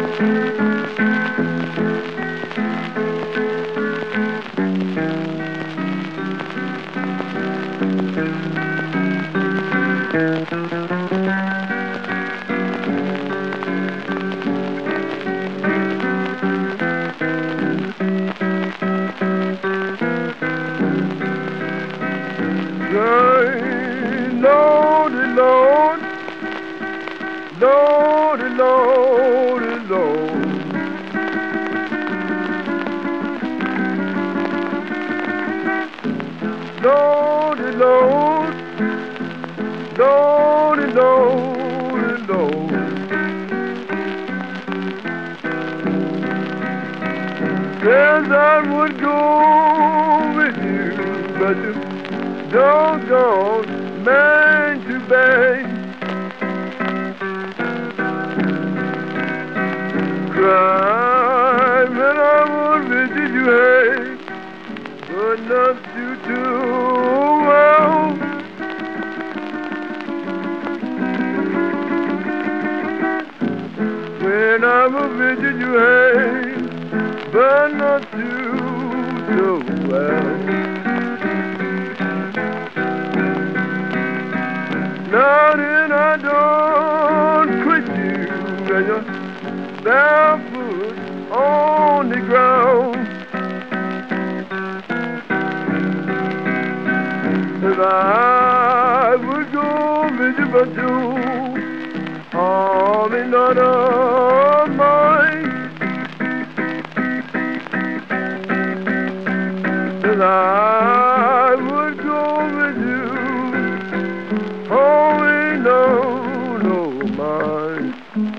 Lordy, Lord, Lordy, Lordy, Lord. Lordy, Lord, Lordy, Lordy, Lord. Says I would go with you, but you doggone man too bad. Cry when I would visit you, hey, but not you too well. When I would visit you, hey, but not you too well. Now then I don't quit you and you're barefoot on the ground. 'Cause I would go visit but you, harm is not of mine. 'Cause I would go with you, oh, no mine.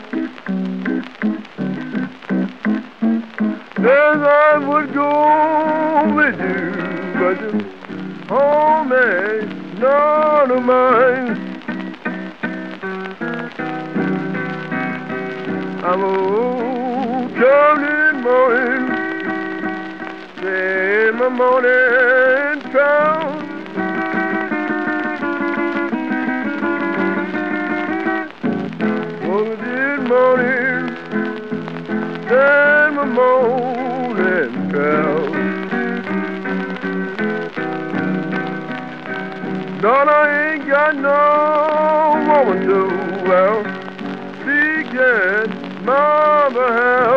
Yes, I would go with you, but you, oh man, none of mine. I'm coming morning, say my morning crown. Morning, then my morning crown. Lord, I ain't got no woman to well, she can mama help.